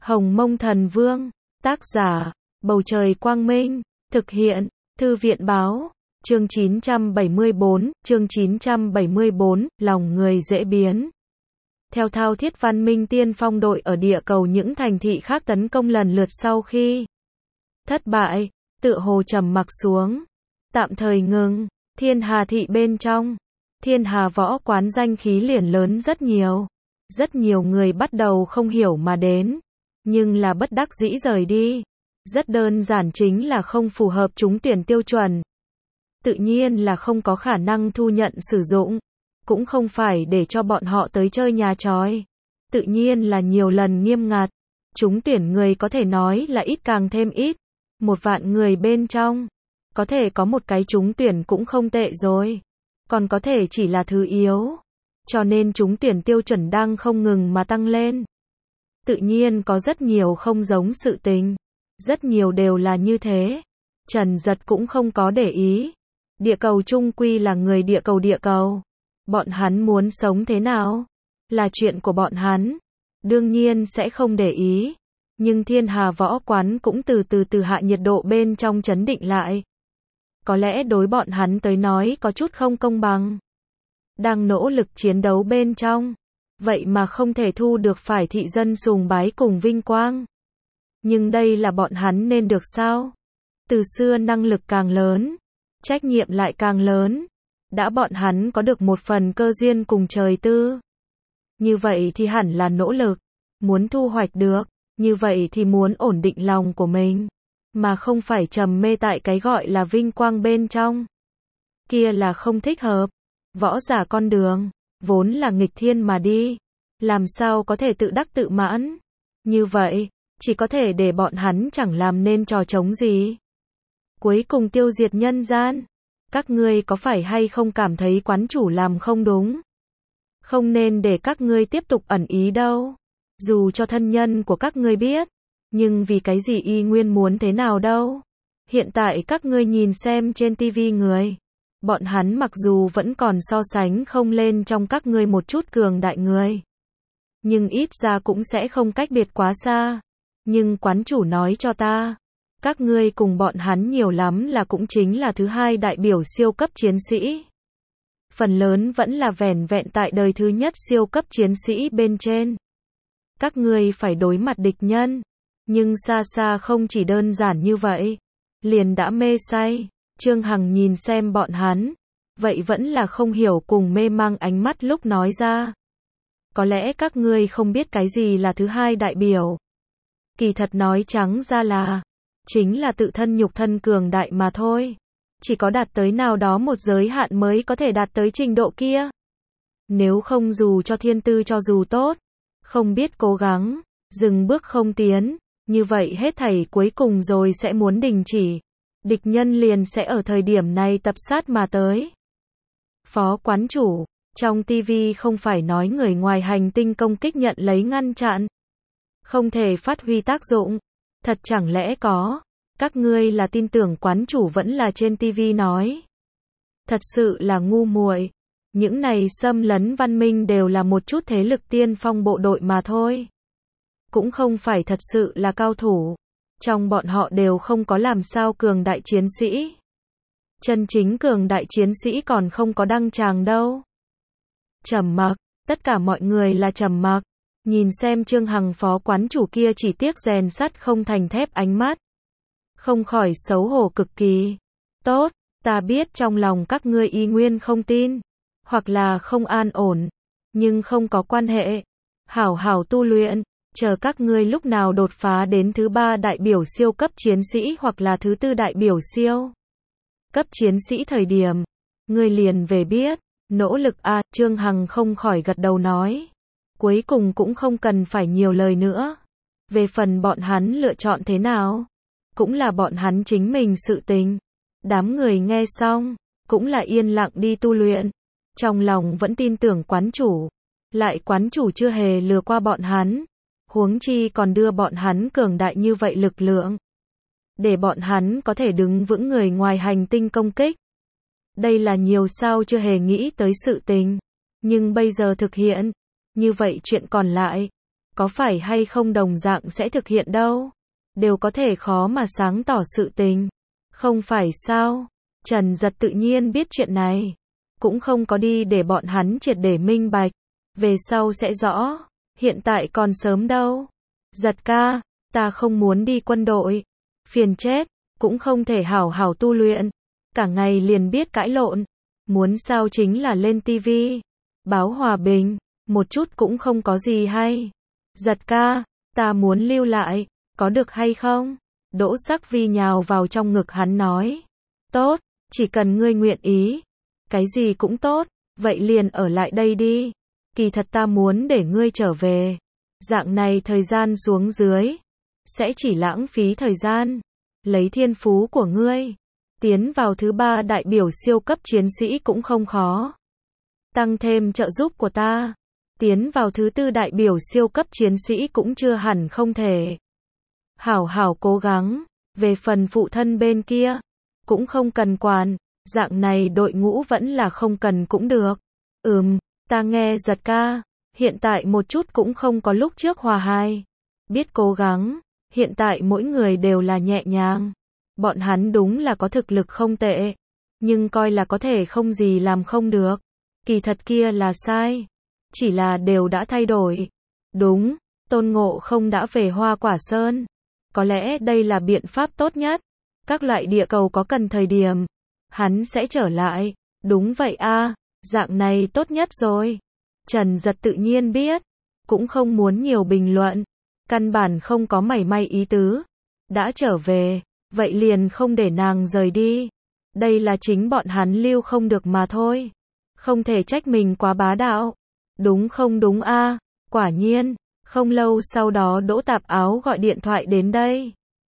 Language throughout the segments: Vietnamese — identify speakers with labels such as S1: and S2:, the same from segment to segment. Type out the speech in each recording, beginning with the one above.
S1: Hồng Mông Thần Vương, tác giả, Bầu Trời Quang Minh, thực hiện, Thư viện Báo, chương 974, lòng người dễ biến. Theo thao thiết văn minh tiên phong đội ở địa cầu những thành thị khác tấn công lần lượt sau khi thất bại, tựa hồ trầm mặc xuống, tạm thời ngừng. Thiên Hà thị bên trong, Thiên Hà võ quán danh khí liền lớn rất nhiều. Rất nhiều người bắt đầu không hiểu mà đến, nhưng là bất đắc dĩ rời đi. Rất đơn giản, chính là không phù hợp trúng tuyển tiêu chuẩn. Tự nhiên là không có khả năng thu nhận sử dụng, cũng không phải để cho bọn họ tới chơi nhà tròi. Tự nhiên là nhiều lần nghiêm ngặt. Trúng tuyển người có thể nói là ít càng thêm ít. 1 vạn người bên trong, có thể có một cái trúng tuyển cũng không tệ rồi. Còn có thể chỉ là thứ yếu. Cho nên trúng tuyển tiêu chuẩn đang không ngừng mà tăng lên. Tự nhiên có rất nhiều không giống sự tình. Rất nhiều đều là như thế. Trần Giật cũng không có để ý. Địa cầu chung quy là người địa cầu. Bọn hắn muốn sống thế nào? Là chuyện của bọn hắn. Đương nhiên sẽ không để ý. Nhưng Thiên Hà võ quán cũng từ từ hạ nhiệt độ bên trong trấn định lại. Có lẽ đối bọn hắn tới nói có chút không công bằng. Đang nỗ lực chiến đấu bên trong. Vậy mà không thể thu được phải thị dân sùng bái cùng vinh quang. Nhưng đây là bọn hắn nên được sao? Từ xưa năng lực càng lớn, trách nhiệm lại càng lớn. Đã bọn hắn có được một phần cơ duyên cùng trời tư. Như vậy thì hẳn là nỗ lực. Muốn thu hoạch được, như vậy thì muốn ổn định lòng của mình. Mà không phải trầm mê tại cái gọi là vinh quang bên trong. Kia là không thích hợp. Võ giả con đường, vốn là nghịch thiên mà đi. Làm sao có thể tự đắc tự mãn? Như vậy, chỉ có thể để bọn hắn chẳng làm nên trò trống gì. Cuối cùng tiêu diệt nhân gian. Các ngươi có phải hay không cảm thấy quán chủ làm không đúng? Không nên để các ngươi tiếp tục ẩn ý đâu. Dù cho thân nhân của các ngươi biết. Nhưng vì cái gì y nguyên muốn thế nào đâu? Hiện tại các ngươi nhìn xem trên tivi người. Bọn hắn mặc dù vẫn còn so sánh không lên trong các ngươi một chút cường đại người. Nhưng ít ra cũng sẽ không cách biệt quá xa. Nhưng quán chủ nói cho ta. Các ngươi cùng bọn hắn nhiều lắm là cũng chính là thứ 2 đại biểu siêu cấp chiến sĩ. Phần lớn vẫn là vẻn vẹn tại đời thứ nhất siêu cấp chiến sĩ bên trên. Các ngươi phải đối mặt địch nhân. Nhưng xa xa không chỉ đơn giản như vậy. Liền đã mê say. Trương Hằng nhìn xem bọn hắn. Vậy vẫn là không hiểu cùng mê mang ánh mắt lúc nói ra. Có lẽ các ngươi không biết cái gì là thứ 2 đại biểu. Kỳ thật nói trắng ra là. Chính là tự thân nhục thân cường đại mà thôi. Chỉ có đạt tới nào đó một giới hạn mới có thể đạt tới trình độ kia. Nếu không dù cho thiên tư cho dù tốt. Không biết cố gắng. Dừng bước không tiến. Như vậy hết thảy cuối cùng rồi sẽ muốn đình chỉ. Địch nhân liền sẽ ở thời điểm này tập sát mà tới. Phó quán chủ, trong TV không phải nói người ngoài hành tinh công kích nhận lấy ngăn chặn. Không thể phát huy tác dụng. Thật chẳng lẽ có. Các ngươi là tin tưởng quán chủ vẫn là trên TV nói. Thật sự là ngu muội. Những này xâm lấn văn minh đều là một chút thế lực tiên phong bộ đội mà thôi. Cũng không phải thật sự là cao thủ. Trong bọn họ đều không có làm sao cường đại chiến sĩ. Chân chính cường đại chiến sĩ còn không có đăng tràng đâu. Trầm mặc, tất cả mọi người là trầm mặc. Nhìn xem Trương Hằng phó quán chủ kia chỉ tiếc rèn sắt không thành thép ánh mắt. Không khỏi xấu hổ cực kỳ. Tốt, ta biết trong lòng các ngươi y nguyên không tin. Hoặc là không an ổn. Nhưng không có quan hệ. Hảo hảo tu luyện. Chờ các ngươi lúc nào đột phá đến thứ 3 đại biểu siêu cấp chiến sĩ hoặc là thứ 4 đại biểu siêu cấp chiến sĩ thời điểm. Ngươi liền về biết. Nỗ lực a. Trương Hằng không khỏi gật đầu nói. Cuối cùng cũng không cần phải nhiều lời nữa. Về phần bọn hắn lựa chọn thế nào. Cũng là bọn hắn chính mình sự tình. Đám người nghe xong. Cũng là yên lặng đi tu luyện. Trong lòng vẫn tin tưởng quán chủ. Lại quán chủ chưa hề lừa qua bọn hắn. Huống chi còn đưa bọn hắn cường đại như vậy lực lượng. Để bọn hắn có thể đứng vững người ngoài hành tinh công kích. Đây là nhiều sao chưa hề nghĩ tới sự tình. Nhưng bây giờ thực hiện. Như vậy chuyện còn lại. có phải hay không đồng dạng sẽ thực hiện đâu. Đều có thể khó mà sáng tỏ sự tình. Không phải sao? Trần Giật tự nhiên biết chuyện này. Cũng không có đi để bọn hắn triệt để minh bạch. Về sau sẽ rõ. Hiện tại còn sớm đâu. Giật ca, ta không muốn đi quân đội. Phiền chết, cũng không thể hảo hảo tu luyện. Cả ngày liền biết cãi lộn. Muốn sao chính là lên tivi. Báo hòa bình, một chút cũng không có gì hay. Giật ca, ta muốn lưu lại, có được hay không? Đỗ Sắc Vi nhào vào trong ngực hắn nói. Tốt, chỉ cần ngươi nguyện ý. Cái gì cũng tốt, vậy liền ở lại đây đi. Kỳ thật ta muốn để ngươi trở về. Dạng này thời gian xuống dưới, sẽ chỉ lãng phí thời gian. Lấy thiên phú của ngươi, tiến vào thứ 3 đại biểu siêu cấp chiến sĩ cũng không khó. Tăng thêm trợ giúp của ta, tiến vào thứ 4 đại biểu siêu cấp chiến sĩ cũng chưa hẳn không thể. Hảo hảo cố gắng, về phần phụ thân bên kia, cũng không cần quản, dạng này đội ngũ vẫn là không cần cũng được. Ta nghe Giật ca, hiện tại một chút cũng không có lúc trước hòa hai. Biết cố gắng, hiện tại mỗi người đều là nhẹ nhàng. Bọn hắn đúng là có thực lực không tệ, nhưng coi là có thể không gì làm không được. Kỳ thật kia là sai, chỉ là đều đã thay đổi. Đúng, Tôn Ngộ Không đã về Hoa Quả Sơn. Có lẽ đây là biện pháp tốt nhất. Các loại địa cầu có cần thời điểm, hắn sẽ trở lại. Đúng vậy a, dạng này tốt nhất rồi. Trần Giật tự nhiên biết, cũng không muốn nhiều bình luận. Căn bản không có mảy may ý tứ. Đã trở về, vậy liền không để nàng rời đi. Đây là chính bọn hắn lưu không được mà thôi. Không thể trách mình quá bá đạo. Đúng không đúng a? Quả nhiên, không lâu sau đó Đỗ Tạp Áo gọi điện thoại đến đây.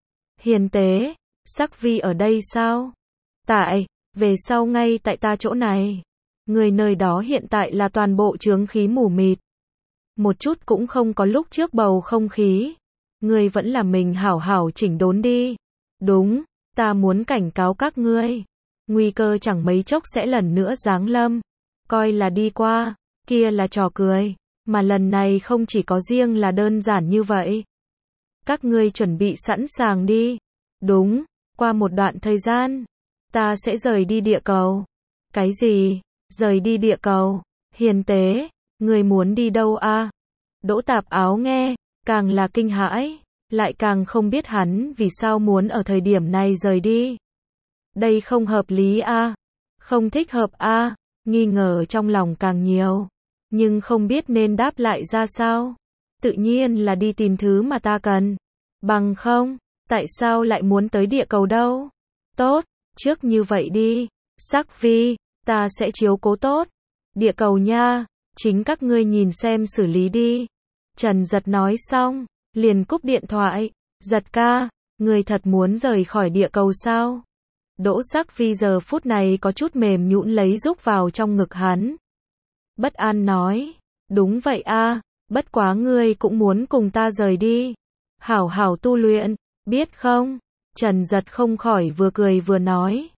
S1: Hiền tế, Sắc Vi ở đây sao? Tại, về sau ngay tại ta chỗ này. Người nơi đó hiện tại là toàn bộ chướng khí mù mịt. Một chút cũng không có lúc trước bầu không khí. Ngươi vẫn là mình hảo hảo chỉnh đốn đi. Đúng, ta muốn cảnh cáo các ngươi. Nguy cơ chẳng mấy chốc sẽ lần nữa giáng lâm. Coi là đi qua, kia là trò cười. Mà lần này không chỉ có riêng là đơn giản như vậy. Các ngươi chuẩn bị sẵn sàng đi. Đúng, qua một đoạn thời gian, ta sẽ rời đi địa cầu. Cái gì? Rời đi địa cầu? Hiền tế, ngươi muốn đi đâu a? Đỗ Tạp Áo nghe, càng là kinh hãi, lại càng không biết hắn vì sao muốn ở thời điểm này rời đi. Đây không hợp lý a, không thích hợp a, nghi ngờ trong lòng càng nhiều, nhưng không biết nên đáp lại ra sao. Tự nhiên là đi tìm thứ mà ta cần. Bằng không, tại sao lại muốn tới địa cầu đâu? Tốt, trước như vậy đi, Sắc Vi, ta sẽ chiếu cố tốt. Địa cầu nha, chính các ngươi nhìn xem xử lý đi. Trần Giật nói xong, liền cúp điện thoại. Giật ca, ngươi thật muốn rời khỏi địa cầu sao? Đỗ Sắc Vi giờ phút này có chút mềm nhũn lấy rúc vào trong ngực hắn. Bất an nói, đúng vậy a, bất quá ngươi cũng muốn cùng ta rời đi. Hảo hảo tu luyện, biết không? Trần Giật không khỏi vừa cười vừa nói.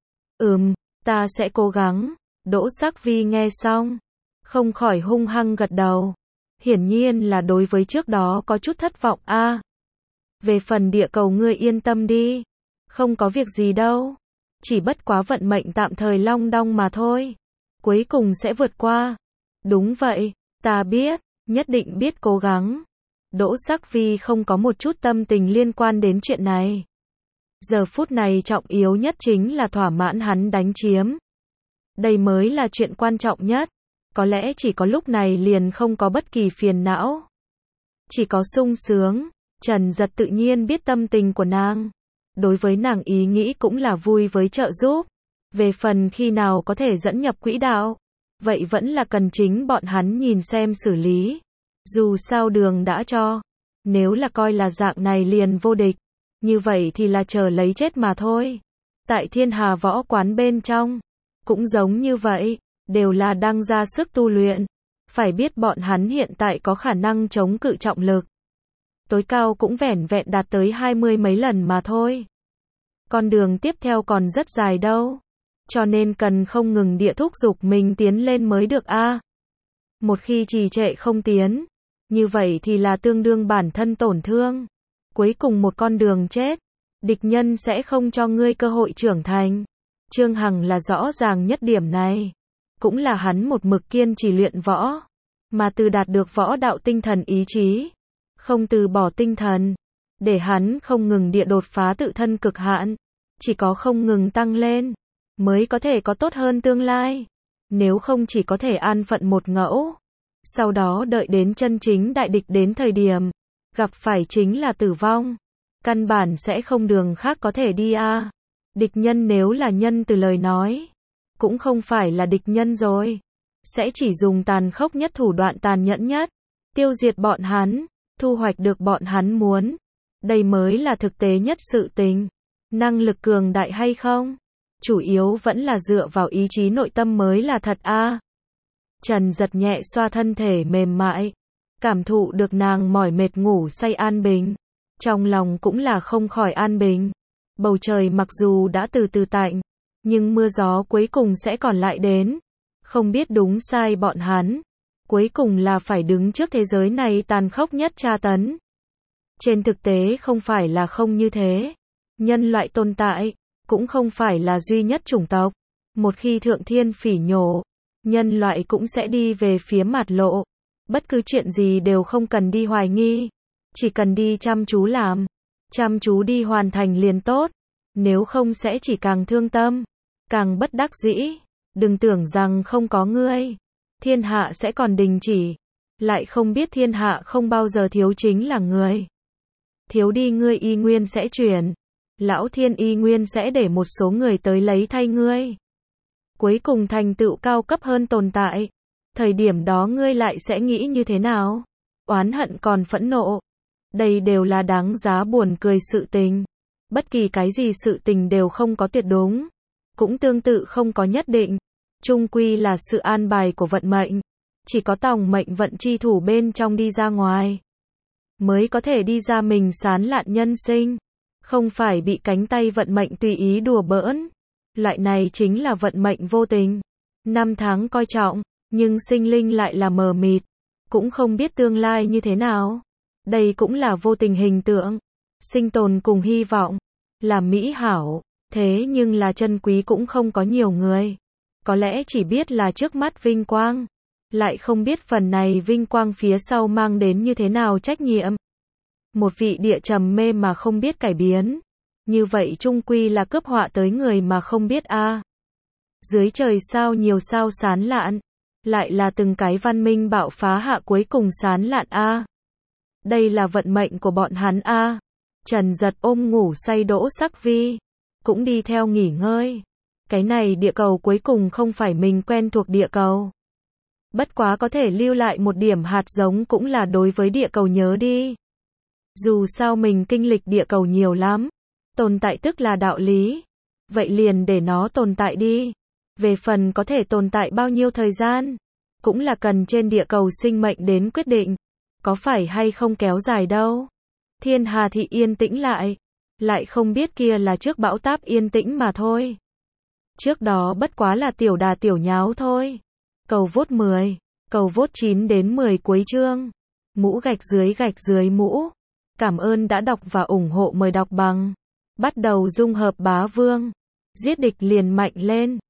S1: Ta sẽ cố gắng. Đỗ Sắc Vi nghe xong, không khỏi hung hăng gật đầu. Hiển nhiên là đối với trước đó có chút thất vọng a. Về phần địa cầu ngươi yên tâm đi, không có việc gì đâu. Chỉ bất quá vận mệnh tạm thời long đong mà thôi. Cuối cùng sẽ vượt qua. Đúng vậy, ta biết, nhất định biết cố gắng. Đỗ Sắc Vi không có một chút tâm tình liên quan đến chuyện này. Giờ phút này trọng yếu nhất chính là thỏa mãn hắn đánh chiếm. Đây mới là chuyện quan trọng nhất. Có lẽ chỉ có lúc này liền không có bất kỳ phiền não. Chỉ có sung sướng. Trần Giật tự nhiên biết tâm tình của nàng. Đối với nàng ý nghĩ cũng là vui với trợ giúp. Về phần khi nào có thể dẫn nhập quỹ đạo, vậy vẫn là cần chính bọn hắn nhìn xem xử lý. Dù sao đường đã cho. Nếu là coi là dạng này liền vô địch, như vậy thì là chờ lấy chết mà thôi. Tại Thiên Hà Võ Quán bên trong, cũng giống như vậy, đều là đang ra sức tu luyện. Phải biết bọn hắn hiện tại có khả năng chống cự trọng lực. Tối cao cũng vẻn vẹn đạt tới 20 mấy lần mà thôi. Con đường tiếp theo còn rất dài đâu. Cho nên cần không ngừng địa thúc giục mình tiến lên mới được a. Một khi trì trệ không tiến, Như vậy thì là tương đương bản thân tổn thương. Cuối cùng một con đường chết. Địch nhân sẽ không cho ngươi cơ hội trưởng thành. Trương Hằng là rõ ràng nhất điểm này. Cũng là hắn một mực kiên trì luyện võ. Mà từ đạt được võ đạo tinh thần ý chí. Không từ bỏ tinh thần. Để hắn không ngừng địa đột phá tự thân cực hạn. Chỉ có không ngừng tăng lên. Mới có thể có tốt hơn tương lai. Nếu không chỉ có thể an phận một ngẫu. Sau đó đợi đến chân chính đại địch đến thời điểm. Gặp phải chính là tử vong. Căn bản sẽ không đường khác có thể đi a. Địch nhân nếu là nhân từ lời nói. Cũng không phải là địch nhân rồi. Sẽ chỉ dùng tàn khốc nhất thủ đoạn tàn nhẫn nhất. Tiêu diệt bọn hắn. Thu hoạch được bọn hắn muốn. Đây mới là thực tế nhất sự tình. Năng lực cường đại hay không? Chủ yếu vẫn là dựa vào ý chí nội tâm mới là thật a. Trần Giật nhẹ xoa thân thể mềm mại. Cảm thụ được nàng mỏi mệt ngủ say an bình. Trong lòng cũng là không khỏi an bình. Bầu trời mặc dù đã từ từ tạnh. Nhưng mưa gió cuối cùng sẽ còn lại đến. Không biết đúng sai bọn hắn. Cuối cùng là phải đứng trước thế giới này tàn khốc nhất tra tấn. Trên thực tế không phải là không như thế. Nhân loại tồn tại. Cũng không phải là duy nhất chủng tộc. Một khi thượng thiên phỉ nhổ. Nhân loại cũng sẽ đi về phía mạt lộ. Bất cứ chuyện gì đều không cần đi hoài nghi. Chỉ cần đi chăm chú làm. Chăm chú đi hoàn thành liền tốt. Nếu không sẽ chỉ càng thương tâm. Càng bất đắc dĩ. Đừng tưởng rằng không có ngươi. Thiên hạ sẽ còn đình chỉ. Lại không biết thiên hạ không bao giờ thiếu chính là người. Thiếu đi ngươi y nguyên sẽ chuyển. Lão thiên y nguyên sẽ để một số người tới lấy thay ngươi. Cuối cùng thành tựu cao cấp hơn tồn tại. Thời điểm đó ngươi lại sẽ nghĩ như thế nào? Oán hận còn phẫn nộ. Đây đều là đáng giá buồn cười sự tình. Bất kỳ cái gì sự tình đều không có tuyệt đúng. Cũng tương tự không có nhất định. Chung quy là sự an bài của vận mệnh. Chỉ có tòng mệnh vận chi thủ bên trong đi ra ngoài. Mới có thể đi ra mình sán lạn nhân sinh. Không phải bị cánh tay vận mệnh tùy ý đùa bỡn. Loại này chính là vận mệnh vô tình. Năm tháng coi trọng. Nhưng sinh linh lại là mờ mịt. Cũng không biết tương lai như thế nào. Đây cũng là vô tình hình tượng. Sinh tồn cùng hy vọng. Là mỹ hảo. Thế nhưng là chân quý cũng không có nhiều người. Có lẽ chỉ biết là trước mắt vinh quang. Lại không biết phần này vinh quang phía sau mang đến như thế nào trách nhiệm. Một vị địa trầm mê mà không biết cải biến. Như vậy chung quy là cướp họa tới người mà không biết a. Dưới trời sao nhiều sao sán lạn. Lại là từng cái văn minh bạo phá hạ cuối cùng sán lạn a. Đây là vận mệnh của bọn hắn a. Trần Giật ôm ngủ say Đỗ Sắc Vi. Cũng đi theo nghỉ ngơi. Cái này địa cầu cuối cùng không phải mình quen thuộc địa cầu. Bất quá có thể lưu lại một điểm hạt giống cũng là đối với địa cầu nhớ đi. Dù sao mình kinh lịch địa cầu nhiều lắm. Tồn tại tức là đạo lý. Vậy liền để nó tồn tại đi. Về phần có thể tồn tại bao nhiêu thời gian. Cũng là cần trên địa cầu sinh mệnh đến quyết định. Có phải hay không kéo dài đâu. Thiên Hà thị yên tĩnh lại. Lại không biết kia là trước bão táp yên tĩnh mà thôi. Trước đó bất quá là tiểu đà tiểu nháo thôi. Cầu vote 10. Cầu vote 9 đến 10 cuối chương. Mũ gạch dưới mũ. Cảm ơn đã đọc và ủng hộ, mời đọc bằng. Bắt đầu dung hợp bá vương. Giết địch liền mạnh lên.